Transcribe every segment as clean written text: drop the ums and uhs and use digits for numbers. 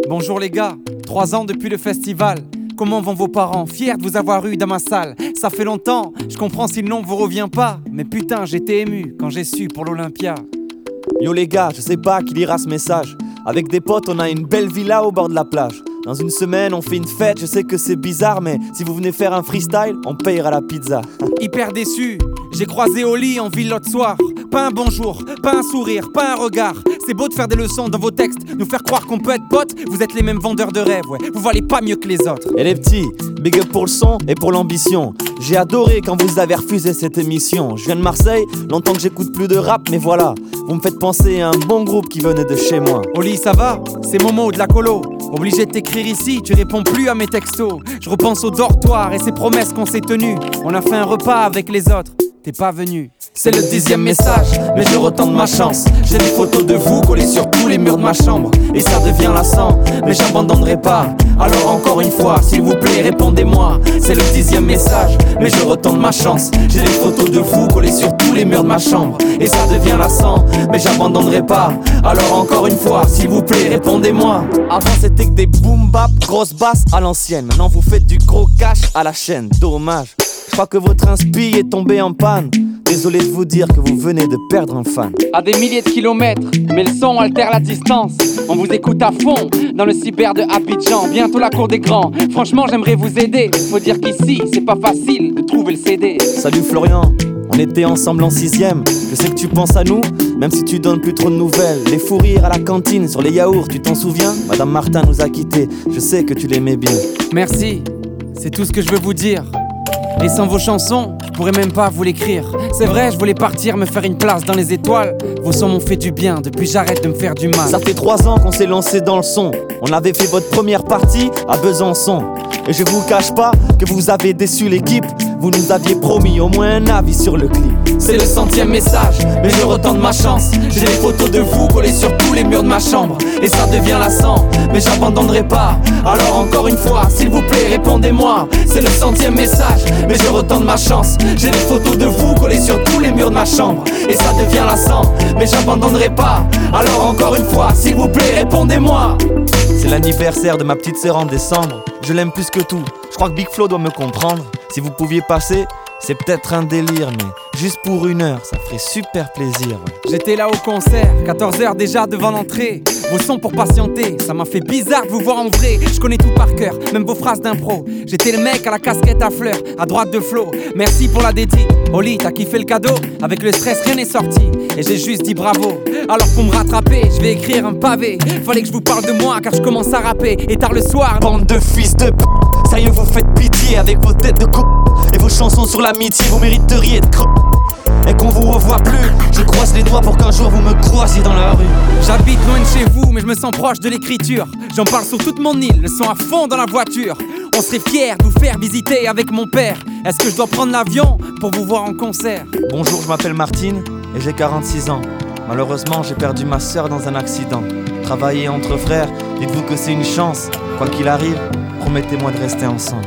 Bonjour les gars, 3 ans depuis le festival. Comment vont vos parents? Fiers de vous avoir eu dans ma salle. Ça fait longtemps, je comprends si le nom vous revient pas. Mais putain, j'étais ému quand j'ai su pour l'Olympia. Yo les gars, je sais pas qui lira ce message. Avec des potes, on a une belle villa au bord de la plage. Dans une semaine, on fait une fête, je sais que c'est bizarre, mais si vous venez faire un freestyle, on payera la pizza. Hyper déçu, j'ai croisé Oli en ville l'autre soir. Pas un bonjour, pas un sourire, pas un regard. C'est beau de faire des leçons dans vos textes, nous faire croire qu'on peut être potes. Vous êtes les mêmes vendeurs de rêves, ouais, vous valez pas mieux que les autres. Et les petits, big up pour le son et pour l'ambition. J'ai adoré quand vous avez refusé cette émission. Je viens de Marseille, longtemps que j'écoute plus de rap, mais voilà, vous me faites penser à un bon groupe qui venait de chez moi. Oli, ça va? C'est Momo de la colo. Obligé de t'écrire ici, tu réponds plus à mes textos. Je repense au dortoir et ces promesses qu'on s'est tenues. On a fait un repas avec les autres, t'es pas venu. C'est le 10e message, mais je retente ma chance. J'ai des photos de vous collées sur tous les murs de ma chambre. Et ça devient lassant, mais j'abandonnerai pas. Alors encore une fois, s'il vous plaît, répondez-moi. C'est le 10e message, mais je retente ma chance. J'ai des photos de vous collées sur tous les murs de ma chambre. Et ça devient lassant, mais j'abandonnerai pas. Alors encore une fois, s'il vous plaît, répondez-moi. Avant c'était que des boom bap, grosses basses à l'ancienne. Maintenant vous faites du gros cash à la chaîne, dommage. Je crois que votre inspi est tombé en panne. Désolé de vous dire que vous venez de perdre un fan. À des milliers de kilomètres, mais le son altère la distance. On vous écoute à fond dans le cyber de Abidjan. Bientôt la cour des grands. Franchement, j'aimerais vous aider. Faut dire qu'ici, c'est pas facile de trouver le CD. Salut Florian, on était ensemble en 6ème. Je sais que tu penses à nous, même si tu donnes plus trop de nouvelles. Les fous rires à la cantine sur les yaourts, tu t'en souviens? Madame Martin nous a quittés, je sais que tu l'aimais bien. Merci, c'est tout ce que je veux vous dire. Et sans vos chansons, je pourrais même pas vous l'écrire. C'est vrai, je voulais partir me faire une place dans les étoiles. Vos sons m'ont fait du bien, depuis j'arrête de me faire du mal. Ça fait 3 ans qu'on s'est lancé dans le son. On avait fait votre première partie à Besançon. Et je vous cache pas que vous avez déçu l'équipe. Vous nous aviez promis au moins un avis sur le clip. C'est le 100e message, mais je retente ma chance. J'ai des photos de vous collées sur tous les murs de ma chambre. Et ça devient lassant, mais j'abandonnerai pas. Alors encore une fois, s'il vous plaît, répondez-moi. C'est le 100e message, mais je retente ma chance. J'ai des photos de vous collées sur tous les murs de ma chambre. Et ça devient lassant, mais j'abandonnerai pas. Alors encore une fois, s'il vous plaît, répondez-moi. C'est l'anniversaire de ma petite sœur en décembre. Je l'aime plus que tout, je crois que Big Flo doit me comprendre. Si vous pouviez passer, c'est peut-être un délire, mais juste pour 1 heure, ça ferait super plaisir, ouais. J'étais là au concert, 14h déjà devant l'entrée. Vos sons pour patienter, ça m'a fait bizarre de vous voir en vrai. Je connais tout par cœur, même vos phrases d'impro. J'étais le mec à la casquette à fleurs, à droite de Flo. Merci pour la dédie. Oli, t'as kiffé le cadeau? Avec le stress, rien n'est sorti. Et j'ai juste dit bravo. Alors pour me rattraper, je vais écrire un pavé. Fallait que je vous parle de moi car je commence à rapper. Et tard le soir, bande de fils de p***, sérieux vous faites pitié avec vos têtes de con. Et vos chansons sur l'amitié, vous mériteriez de cre... Et qu'on vous revoit plus, je croise les doigts pour qu'un jour vous me croisiez dans la rue. J'habite loin de chez vous, mais je me sens proche de l'écriture. J'en parle sur toute mon île, le son à fond dans la voiture. On serait fiers de vous faire visiter avec mon père. Est-ce que je dois prendre l'avion pour vous voir en concert? Bonjour, je m'appelle Martine et j'ai 46 ans. Malheureusement, j'ai perdu ma sœur dans un accident. Travailler entre frères, dites-vous que c'est une chance. Quoi qu'il arrive, promettez-moi de rester ensemble.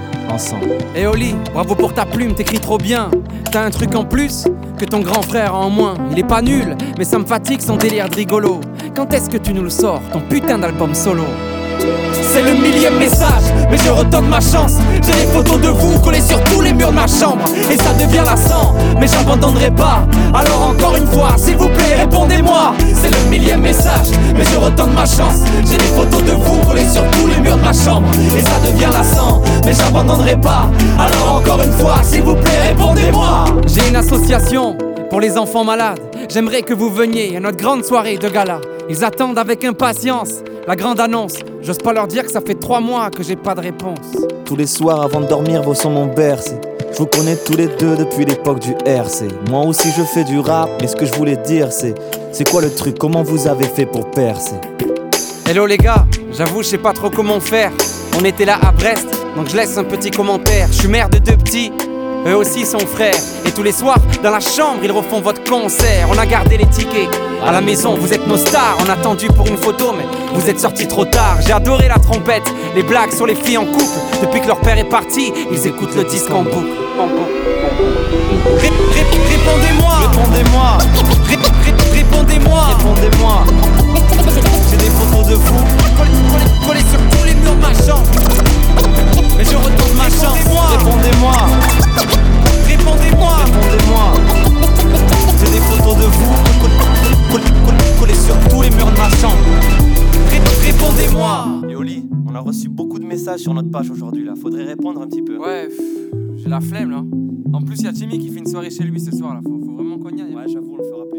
Et Oli, bravo pour ta plume, t'écris trop bien. T'as un truc en plus que ton grand frère a en moins. Il est pas nul, mais ça me fatigue son délire de rigolo. Quand est-ce que tu nous le sors, ton putain d'album solo? C'est le 1000e message, mais je retente ma chance. J'ai des photos de vous collées sur tous les murs de ma chambre. Et ça devient lassant, mais j'abandonnerai pas. Alors encore une fois, s'il vous plaît, répondez-moi. C'est le 1000e message, mais je retente ma chance. J'ai des photos de vous collées sur tous les murs de ma chambre. Et ça devient lassant, mais j'abandonnerai pas. Alors encore une fois, s'il vous plaît, répondez-moi. J'ai une association pour les enfants malades. J'aimerais que vous veniez à notre grande soirée de gala. Ils attendent avec impatience la grande annonce. J'ose pas leur dire que ça fait 3 mois que j'ai pas de réponse. Tous les soirs avant de dormir, vos sons m'ont bercé. Je vous connais tous les deux depuis l'époque du RC. Moi aussi je fais du rap, mais ce que je voulais dire c'est quoi le truc? Comment vous avez fait pour percer? Hello les gars, j'avoue je sais pas trop comment faire. On était là à Brest, donc je laisse un petit commentaire. Je suis mère de 2 petits, eux aussi sont frères. Et tous les soirs, dans la chambre, ils refont votre concert. On a gardé les tickets, à la maison, vous êtes nos stars. On a attendu pour une photo, mais vous êtes sortis trop tard. J'ai adoré la trompette, les blagues sur les filles en couple. Depuis que leur père est parti, ils écoutent le disque en boucle. Répondez-moi. Répondez-moi. Répondez-moi. Répondez-moi. J'ai des photos de vous collez sur reçu beaucoup de messages sur notre page aujourd'hui là. Faudrait répondre un petit peu. Ouais, j'ai la flemme là. En plus, il y a Jimmy qui fait une soirée chez lui ce soir là. Faut vraiment qu'on y aille. Ouais, j'avoue, on le fera plus.